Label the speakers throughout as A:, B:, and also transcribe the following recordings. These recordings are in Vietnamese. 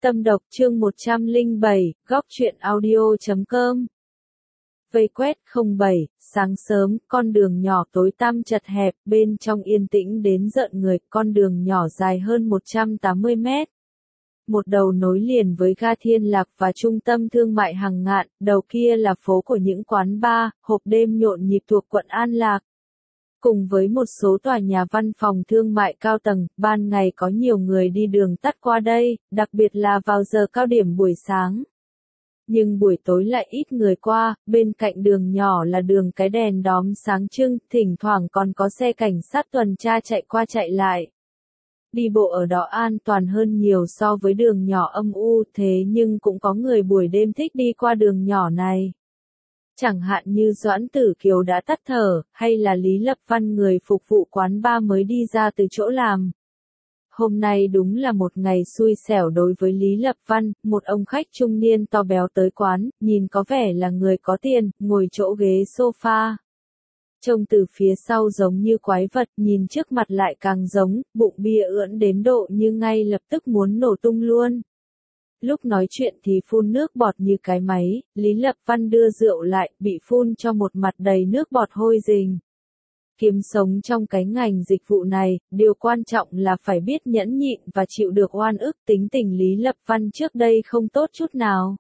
A: Tâm độc chương 107, góc truyện audio.com. Vây quét 07, sáng sớm, con đường nhỏ tối tăm chật hẹp, bên trong yên tĩnh đến rợn người, con đường nhỏ dài hơn 180 mét. Một đầu nối liền với ga Thiên Lạc và trung tâm thương mại Hàng Ngạn, đầu kia là phố của những quán bar, hộp đêm nhộn nhịp thuộc quận An Lạc. Cùng với một số tòa nhà văn phòng thương mại cao tầng, ban ngày có nhiều người đi đường tắt qua đây, đặc biệt là vào giờ cao điểm buổi sáng. Nhưng buổi tối lại ít người qua, bên cạnh đường nhỏ là đường cái đèn đóm sáng trưng, thỉnh thoảng còn có xe cảnh sát tuần tra chạy qua chạy lại. Đi bộ ở đó an toàn hơn nhiều so với đường nhỏ âm u, thế nhưng cũng có người buổi đêm thích đi qua đường nhỏ này. Chẳng hạn như Doãn Tử Kiều đã tắt thở, hay là Lý Lập Văn người phục vụ quán bar mới đi ra từ chỗ làm. Hôm nay đúng là một ngày xui xẻo đối với Lý Lập Văn, một ông khách trung niên to béo tới quán, nhìn có vẻ là người có tiền, ngồi chỗ ghế sofa. Trông từ phía sau giống như quái vật, nhìn trước mặt lại càng giống, bụng bia ưỡn đến độ như ngay lập tức muốn nổ tung luôn. Lúc nói chuyện thì phun nước bọt như cái máy, Lý Lập Văn đưa rượu lại, bị phun cho một mặt đầy nước bọt hôi rình. Kiếm sống trong cái ngành dịch vụ này, điều quan trọng là phải biết nhẫn nhịn và chịu được oan ức. Tính tình Lý Lập Văn trước đây không tốt chút nào.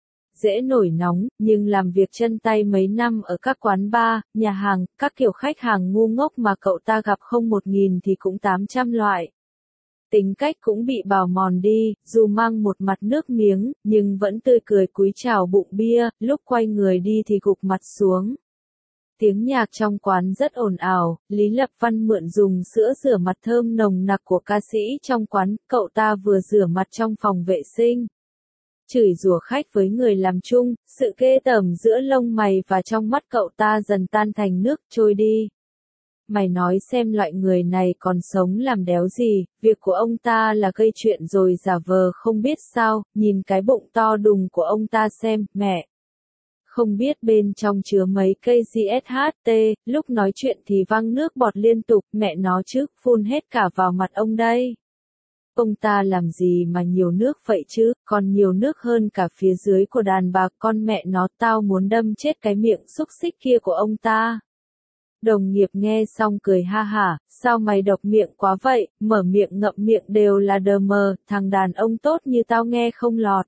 A: Dễ nổi nóng, nhưng làm việc chân tay mấy năm ở các quán bar, nhà hàng, các kiểu khách hàng ngu ngốc mà cậu ta gặp không 1.000 thì cũng 800 loại. Tính cách cũng bị bào mòn đi, dù mang một mặt nước miếng, nhưng vẫn tươi cười cúi chào bụng bia, lúc quay người đi thì gục mặt xuống. Tiếng nhạc trong quán rất ồn ào, Lý Lập Văn mượn dùng sữa rửa mặt thơm nồng nặc của ca sĩ trong quán, cậu ta vừa rửa mặt trong phòng vệ sinh. Chửi rủa khách với người làm chung, sự ghê tởm giữa lông mày và trong mắt cậu ta dần tan thành nước trôi đi. Mày nói xem loại người này còn sống làm đéo gì, việc của ông ta là gây chuyện rồi giả vờ không biết sao, nhìn cái bụng to đùng của ông ta xem, mẹ. Không biết bên trong chứa mấy cây GSHT, lúc nói chuyện thì văng nước bọt liên tục, mẹ nó chứ, phun hết cả vào mặt ông đây. Ông ta làm gì mà nhiều nước vậy chứ, còn nhiều nước hơn cả phía dưới của đàn bà, con mẹ nó, tao muốn đâm chết cái miệng xúc xích kia của ông ta. Đồng nghiệp nghe xong cười ha hả, sao mày độc miệng quá vậy, mở miệng ngậm miệng đều là đờ mờ, thằng đàn ông tốt như tao nghe không lọt.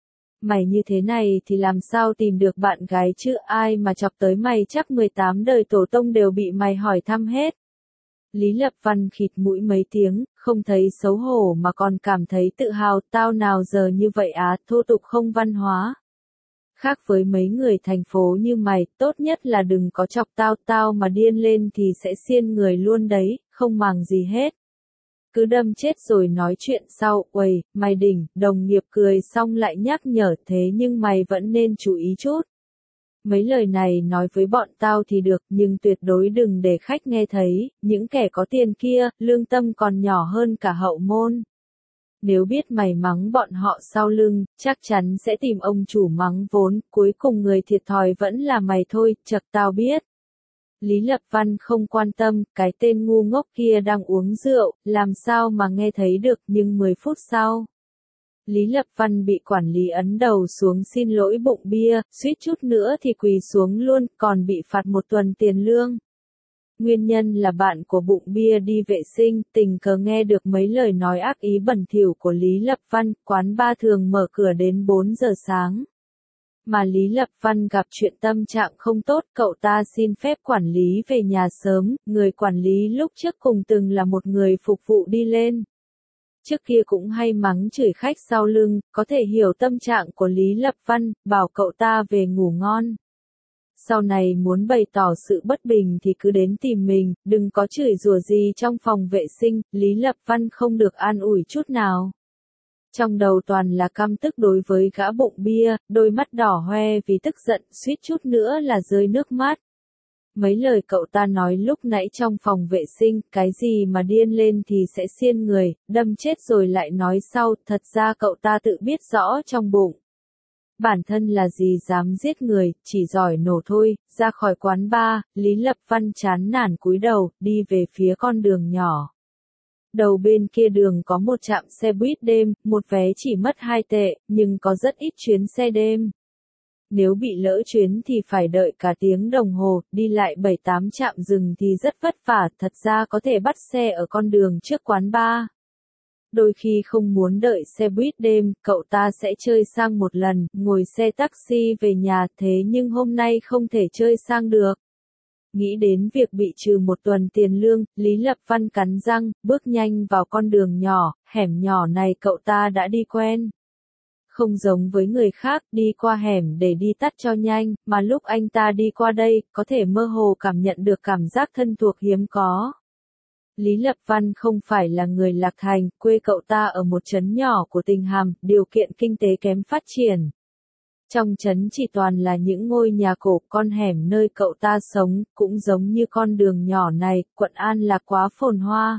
A: Mày như thế này thì làm sao tìm được bạn gái chứ, ai mà chọc tới mày chắc 18 đời tổ tông đều bị mày hỏi thăm hết. Lý Lập Văn khịt mũi mấy tiếng, không thấy xấu hổ mà còn cảm thấy tự hào, tao nào giờ như vậy á, thô tục không văn hóa. Khác với mấy người thành phố như mày, tốt nhất là đừng có chọc tao mà điên lên thì sẽ xiên người luôn đấy, không màng gì hết. Cứ đâm chết rồi nói chuyện sau, uầy, mày đỉnh, đồng nghiệp cười xong lại nhắc nhở, thế nhưng mày vẫn nên chú ý chút. Mấy lời này nói với bọn tao thì được, nhưng tuyệt đối đừng để khách nghe thấy, những kẻ có tiền kia, lương tâm còn nhỏ hơn cả hậu môn. Nếu biết mày mắng bọn họ sau lưng, chắc chắn sẽ tìm ông chủ mắng vốn, cuối cùng người thiệt thòi vẫn là mày thôi, chật tao biết. Lý Lập Văn không quan tâm, cái tên ngu ngốc kia đang uống rượu, làm sao mà nghe thấy được, nhưng 10 phút sau. Lý Lập Văn bị quản lý ấn đầu xuống xin lỗi bụng bia, suýt chút nữa thì quỳ xuống luôn, còn bị phạt 1 tuần tiền lương. Nguyên nhân là bạn của bụng bia đi vệ sinh, tình cờ nghe được mấy lời nói ác ý bẩn thỉu của Lý Lập Văn, quán bar thường mở cửa đến 4 giờ sáng. Mà Lý Lập Văn gặp chuyện tâm trạng không tốt, cậu ta xin phép quản lý về nhà sớm, người quản lý lúc trước cùng từng là một người phục vụ đi lên. Trước kia cũng hay mắng chửi khách sau lưng, có thể hiểu tâm trạng của Lý Lập Văn, bảo cậu ta về ngủ ngon. Sau này muốn bày tỏ sự bất bình thì cứ đến tìm mình, đừng có chửi rủa gì trong phòng vệ sinh, Lý Lập Văn không được an ủi chút nào. Trong đầu toàn là căm tức đối với gã bụng bia, đôi mắt đỏ hoe vì tức giận, suýt chút nữa là rơi nước mắt. Mấy lời cậu ta nói lúc nãy trong phòng vệ sinh, cái gì mà điên lên thì sẽ xiên người, đâm chết rồi lại nói sau, thật ra cậu ta tự biết rõ trong bụng. Bản thân là gì dám giết người, chỉ giỏi nổ thôi, ra khỏi quán bar, Lý Lập Văn chán nản cúi đầu, đi về phía con đường nhỏ. Đầu bên kia đường có một trạm xe buýt đêm, một vé chỉ mất 2 tệ, nhưng có rất ít chuyến xe đêm. Nếu bị lỡ chuyến thì phải đợi cả tiếng đồng hồ, đi lại 7-8 trạm dừng thì rất vất vả, thật ra có thể bắt xe ở con đường trước quán bar. Đôi khi không muốn đợi xe buýt đêm, cậu ta sẽ chơi sang một lần, ngồi xe taxi về nhà, thế nhưng hôm nay không thể chơi sang được. Nghĩ đến việc bị trừ một tuần tiền lương, Lý Lập Văn cắn răng, bước nhanh vào con đường nhỏ, hẻm nhỏ này cậu ta đã đi quen. Không giống với người khác, đi qua hẻm để đi tắt cho nhanh, mà lúc anh ta đi qua đây, có thể mơ hồ cảm nhận được cảm giác thân thuộc hiếm có. Lý Lập Văn không phải là người Lạc Thành, quê cậu ta ở một trấn nhỏ của tỉnh Hàm, điều kiện kinh tế kém phát triển. Trong trấn chỉ toàn là những ngôi nhà cổ, con hẻm nơi cậu ta sống, cũng giống như con đường nhỏ này, quận An Lạc quá phồn hoa.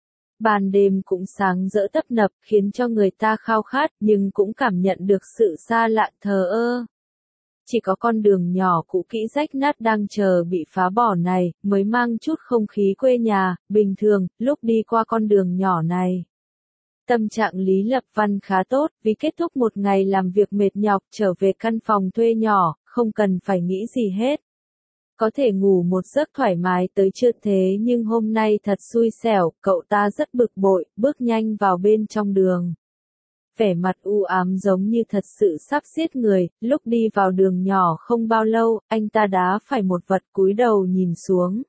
A: Ban đêm cũng sáng rỡ tấp nập, khiến cho người ta khao khát, nhưng cũng cảm nhận được sự xa lạ thờ ơ. Chỉ có con đường nhỏ cũ kỹ rách nát đang chờ bị phá bỏ này, mới mang chút không khí quê nhà. Bình thường, lúc đi qua con đường nhỏ này, tâm trạng Lý Lập Văn khá tốt, vì kết thúc một ngày làm việc mệt nhọc, trở về căn phòng thuê nhỏ, không cần phải nghĩ gì hết. Có thể ngủ một giấc thoải mái tới trưa, thế nhưng hôm nay thật xui xẻo, cậu ta rất bực bội, bước nhanh vào bên trong đường. Vẻ mặt u ám giống như thật sự sắp giết người, lúc đi vào đường nhỏ không bao lâu, anh ta đá phải một vật, cúi đầu nhìn xuống.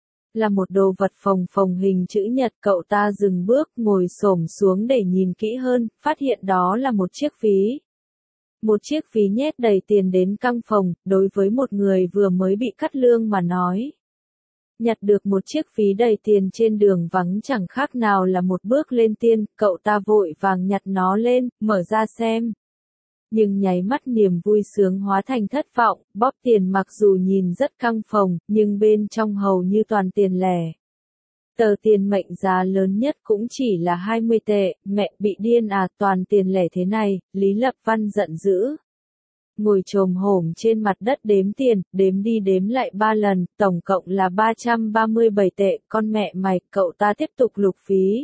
A: Là một đồ vật phồng phồng hình chữ nhật, cậu ta dừng bước, ngồi xổm xuống để nhìn kỹ hơn, phát hiện đó là một chiếc ví. Một chiếc ví nhét đầy tiền đến căng phồng, đối với một người vừa mới bị cắt lương mà nói. Nhặt được một chiếc ví đầy tiền trên đường vắng chẳng khác nào là một bước lên tiên, cậu ta vội vàng nhặt nó lên, mở ra xem. Nhưng nháy mắt niềm vui sướng hóa thành thất vọng, bóp tiền mặc dù nhìn rất căng phồng, nhưng bên trong hầu như toàn tiền lẻ. Tờ tiền mệnh giá lớn nhất cũng chỉ là 20 tệ, mẹ bị điên à, toàn tiền lẻ thế này, Lý Lập Văn giận dữ. Ngồi chồm hổm trên mặt đất đếm tiền, đếm đi đếm lại 3 lần, tổng cộng là 337 tệ, con mẹ mày, cậu ta tiếp tục lục ví.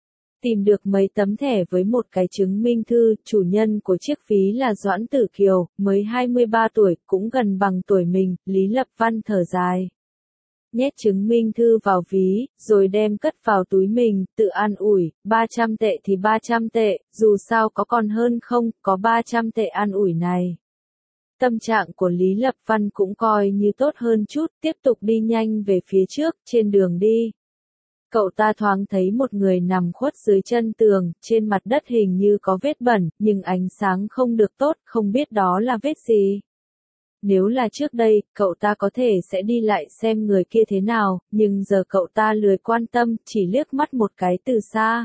A: Tìm được mấy tấm thẻ với một cái chứng minh thư, chủ nhân của chiếc ví là Doãn Tử Kiều, mới 23 tuổi, cũng gần bằng tuổi mình, Lý Lập Văn thở dài. Nhét chứng minh thư vào ví, rồi đem cất vào túi mình, tự an ủi, 300 tệ thì 300 tệ, dù sao có còn hơn không, có 300 tệ an ủi này. Tâm trạng của Lý Lập Văn cũng coi như tốt hơn chút, tiếp tục đi nhanh về phía trước, trên đường đi. Cậu ta thoáng thấy một người nằm khuất dưới chân tường, trên mặt đất hình như có vết bẩn, nhưng ánh sáng không được tốt, không biết đó là vết gì. Nếu là trước đây, cậu ta có thể sẽ đi lại xem người kia thế nào, nhưng giờ cậu ta lười quan tâm, chỉ liếc mắt một cái từ xa.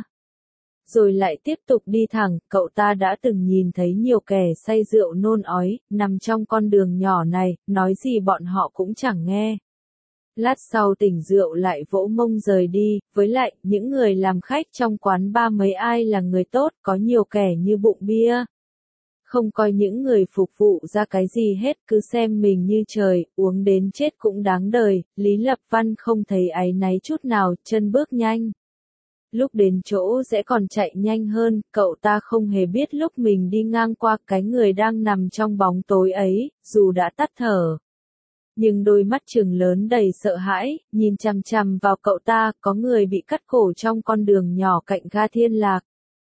A: Rồi lại tiếp tục đi thẳng, cậu ta đã từng nhìn thấy nhiều kẻ say rượu nôn ói, nằm trong con đường nhỏ này, nói gì bọn họ cũng chẳng nghe. Lát sau tỉnh rượu lại vỗ mông rời đi, với lại, những người làm khách trong quán ba mấy ai là người tốt, có nhiều kẻ như bụng bia. Không coi những người phục vụ ra cái gì hết, cứ xem mình như trời, uống đến chết cũng đáng đời, Lý Lập Văn không thấy áy náy chút nào, chân bước nhanh. Lúc đến chỗ sẽ còn chạy nhanh hơn, cậu ta không hề biết lúc mình đi ngang qua cái người đang nằm trong bóng tối ấy, dù đã tắt thở. Nhưng đôi mắt trừng lớn đầy sợ hãi, nhìn chằm chằm vào cậu ta, có người bị cắt cổ trong con đường nhỏ cạnh ga Thiên Lạc.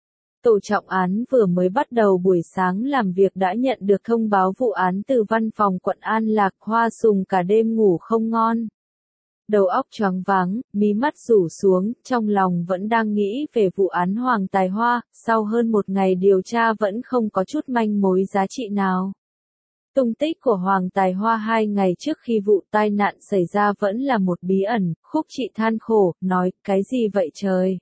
A: Tổ trọng án vừa mới bắt đầu buổi sáng làm việc đã nhận được thông báo vụ án từ văn phòng quận An Lạc, Hoa Sùng cả đêm ngủ không ngon. Đầu óc choáng váng, mí mắt rủ xuống, trong lòng vẫn đang nghĩ về vụ án Hoàng Tài Hoa, sau hơn một ngày điều tra vẫn không có chút manh mối giá trị nào. Tung tích của Hoàng Tài Hoa 2 ngày trước khi vụ tai nạn xảy ra vẫn là một bí ẩn, Khúc Chị than khổ, nói, cái gì vậy trời?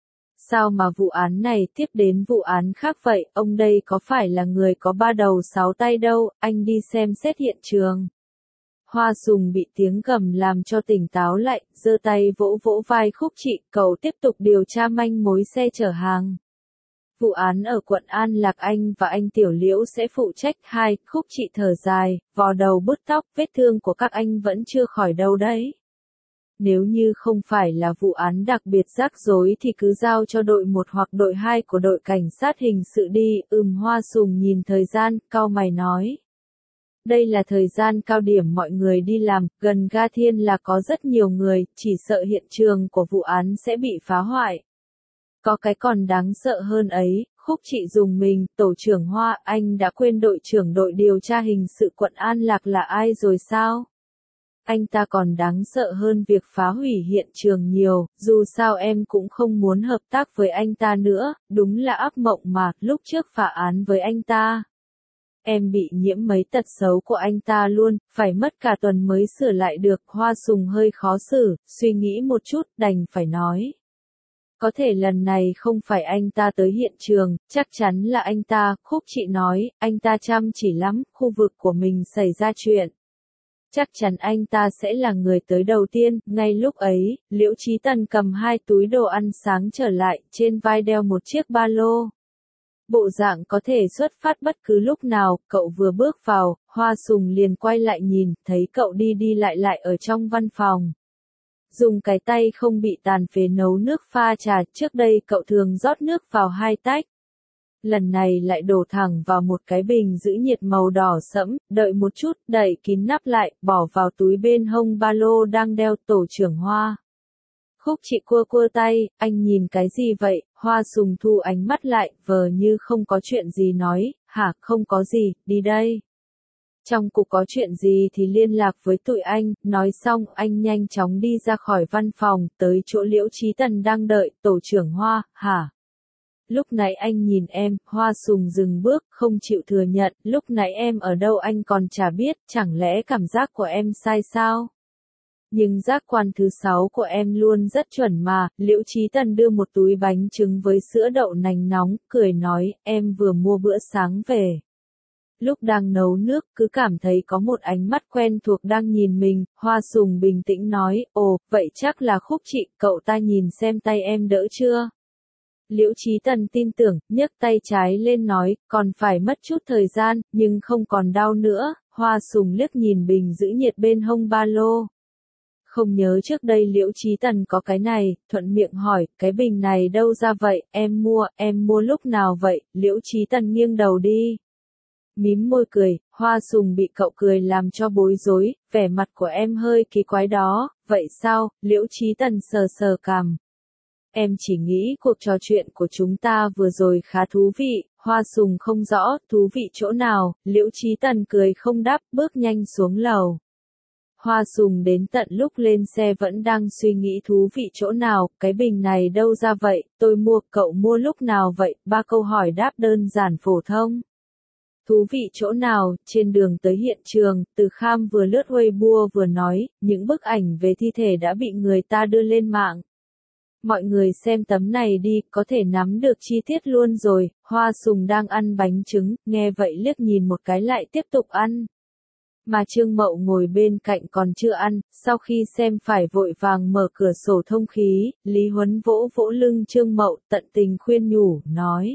A: Sao mà vụ án này tiếp đến vụ án khác vậy, ông đây có phải là người có 3 đầu 6 tay đâu, anh đi xem xét hiện trường. Hoa Sùng bị tiếng gầm làm cho tỉnh táo lại, giơ tay vỗ vỗ vai Khúc Chị, cậu tiếp tục điều tra manh mối xe chở hàng. Vụ án ở quận An Lạc anh và anh Tiểu Liễu sẽ phụ trách. Khúc Chị thở dài, vò đầu bứt tóc, vết thương của các anh vẫn chưa khỏi đâu đấy. Nếu như không phải là vụ án đặc biệt rắc rối thì cứ giao cho đội 1 hoặc đội 2 của đội cảnh sát hình sự đi. Hoa Sùng nhìn thời gian, cau mày nói. Đây là thời gian cao điểm mọi người đi làm, gần ga Thiên là có rất nhiều người, chỉ sợ hiện trường của vụ án sẽ bị phá hoại. Có cái còn đáng sợ hơn ấy, Khúc Trị dùng mình, tổ trưởng Hoa, anh đã quên đội trưởng đội điều tra hình sự quận An Lạc là ai rồi sao? Anh ta còn đáng sợ hơn việc phá hủy hiện trường nhiều, dù sao em cũng không muốn hợp tác với anh ta nữa, đúng là ác mộng mà, lúc trước phá án với anh ta. Em bị nhiễm mấy tật xấu của anh ta luôn, phải mất cả tuần mới sửa lại được. Hoa Sùng hơi khó xử, suy nghĩ một chút, đành phải nói. Có thể lần này không phải anh ta tới hiện trường, chắc chắn là anh ta. Khúc Trị nói, anh ta chăm chỉ lắm, khu vực của mình xảy ra chuyện. Chắc chắn anh ta sẽ là người tới đầu tiên. Ngay lúc ấy, Liễu Chí Tần cầm 2 túi đồ ăn sáng trở lại, trên vai đeo một chiếc ba lô. Bộ dạng có thể xuất phát bất cứ lúc nào. Cậu vừa bước vào, Hoa Sùng liền quay lại nhìn, thấy cậu đi đi lại lại ở trong văn phòng. Dùng cái tay không bị tàn phế nấu nước pha trà, trước đây cậu thường rót nước vào 2 tách. Lần này lại đổ thẳng vào một cái bình giữ nhiệt màu đỏ sẫm, đợi một chút, đậy kín nắp lại, bỏ vào túi bên hông ba lô đang đeo. Tổ trưởng Hoa. Khúc Trị cua cua tay, anh nhìn cái gì vậy? Hoa Sùng thu ánh mắt lại, vờ như không có chuyện gì nói, hả, không có gì, đi đây. Trong cục có chuyện gì thì liên lạc với tụi anh. Nói xong, anh nhanh chóng đi ra khỏi văn phòng, tới chỗ Liễu Chí Tần đang đợi. Tổ trưởng Hoa, hả? Lúc nãy anh nhìn em. Hoa Sùng dừng bước, không chịu thừa nhận, lúc nãy em ở đâu anh còn chả biết, chẳng lẽ cảm giác của em sai sao? Nhưng giác quan thứ 6 của em luôn rất chuẩn mà. Liễu Chí Tần đưa một túi bánh trứng với sữa đậu nành nóng, cười nói, em vừa mua bữa sáng về. Lúc đang nấu nước, cứ cảm thấy có một ánh mắt quen thuộc đang nhìn mình. Hoa Sùng bình tĩnh nói, ồ, vậy chắc là Khúc Trị, cậu ta nhìn xem tay em đỡ chưa? Liễu Chí Tần tin tưởng, nhấc tay trái lên nói, còn phải mất chút thời gian, nhưng không còn đau nữa. Hoa Sùng liếc nhìn bình giữ nhiệt bên hông ba lô. Không nhớ trước đây Liễu Chí Tần có cái này, thuận miệng hỏi, cái bình này đâu ra vậy, em mua lúc nào vậy? Liễu Chí Tần nghiêng đầu đi. Mím môi cười, Hoa Sùng bị cậu cười làm cho bối rối, vẻ mặt của em hơi kỳ quái đó, vậy sao? Liễu Chí Tần sờ sờ cằm. Em chỉ nghĩ cuộc trò chuyện của chúng ta vừa rồi khá thú vị. Hoa Sùng không rõ, thú vị chỗ nào? Liễu Chí Tần cười không đáp, bước nhanh xuống lầu. Hoa Sùng đến tận lúc lên xe vẫn đang suy nghĩ thú vị chỗ nào, cái bình này đâu ra vậy, tôi mua, cậu mua lúc nào vậy? 3 câu hỏi đáp đơn giản phổ thông. Thú vị chỗ nào? Trên đường tới hiện trường, Từ Kham vừa lướt Weibo vừa nói, những bức ảnh về thi thể đã bị người ta đưa lên mạng. Mọi người xem tấm này đi, có thể nắm được chi tiết luôn rồi. Hoa Sùng đang ăn bánh trứng, nghe vậy liếc nhìn một cái lại tiếp tục ăn. Mà Trương Mậu ngồi bên cạnh còn chưa ăn, sau khi xem phải vội vàng mở cửa sổ thông khí. Lý Huấn vỗ vỗ lưng Trương Mậu, tận tình khuyên nhủ, nói.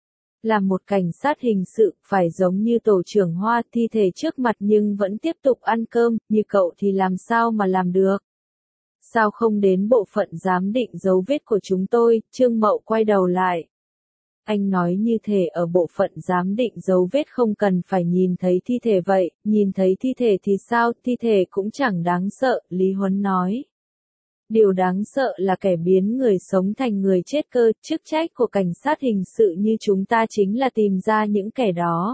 A: Là một cảnh sát hình sự, phải giống như tổ trưởng Hoa, thi thể trước mặt nhưng vẫn tiếp tục ăn cơm, như cậu thì làm sao mà làm được? Sao không đến bộ phận giám định dấu vết của chúng tôi? Trương Mậu quay đầu lại. Anh nói như thể ở bộ phận giám định dấu vết không cần phải nhìn thấy thi thể vậy, nhìn thấy thi thể thì sao, thi thể cũng chẳng đáng sợ, Lý Huấn nói. Điều đáng sợ là kẻ biến người sống thành người chết cơ, chức trách của cảnh sát hình sự như chúng ta chính là tìm ra những kẻ đó.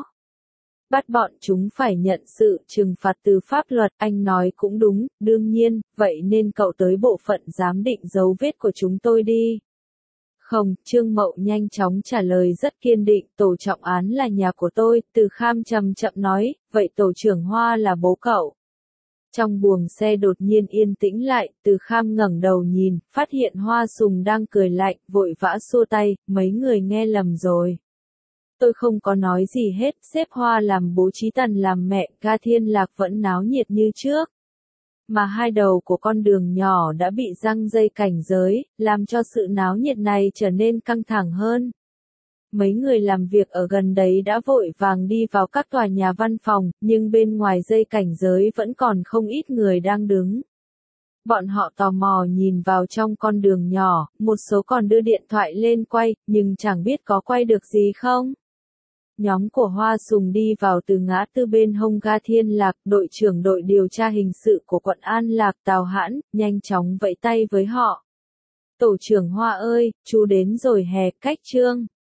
A: Bắt bọn chúng phải nhận sự trừng phạt từ pháp luật, anh nói cũng đúng, đương nhiên, vậy nên cậu tới bộ phận giám định dấu vết của chúng tôi đi. Không, Trương Mậu nhanh chóng trả lời rất kiên định, tổ trọng án là nhà của tôi. Từ Kham chậm chậm nói, vậy tổ trưởng Hoa là bố cậu. Trong buồng xe đột nhiên yên tĩnh lại, Từ Kham ngẩng đầu nhìn, phát hiện Hoa Sùng đang cười lạnh, vội vã xua tay, mấy người nghe lầm rồi. Tôi không có nói gì hết, xếp Hoa làm bố, Chí Tần làm mẹ, ga Thiên Lạc vẫn náo nhiệt như trước. Mà hai đầu của con đường nhỏ đã bị giăng dây cảnh giới, làm cho sự náo nhiệt này trở nên căng thẳng hơn. Mấy người làm việc ở gần đấy đã vội vàng đi vào các tòa nhà văn phòng, nhưng bên ngoài dây cảnh giới vẫn còn không ít người đang đứng. Bọn họ tò mò nhìn vào trong con đường nhỏ, một số còn đưa điện thoại lên quay, nhưng chẳng biết có quay được gì không. Nhóm của Hoa Sùng đi vào từ ngã tư bên hông ga Thiên Lạc, đội trưởng đội điều tra hình sự của quận An Lạc Tào Hãn, nhanh chóng vẫy tay với họ. Tổ trưởng Hoa ơi, chú đến rồi hè, cách Trương.